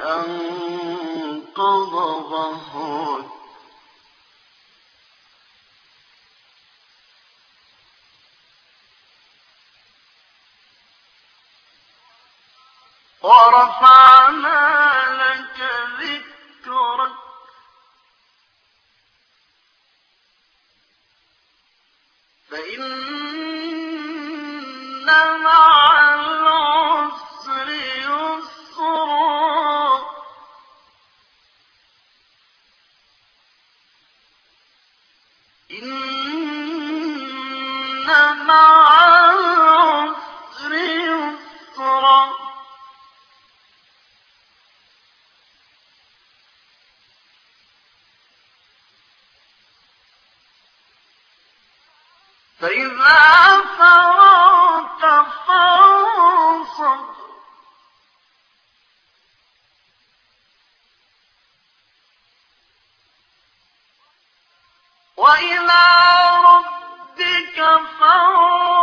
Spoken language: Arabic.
أنقض ظهرك ورفعنا لك ذكرك فإن مع العسر يسرا إن مع العسر يسرا فإذا فرغت فانصب وإلى ربك فارغب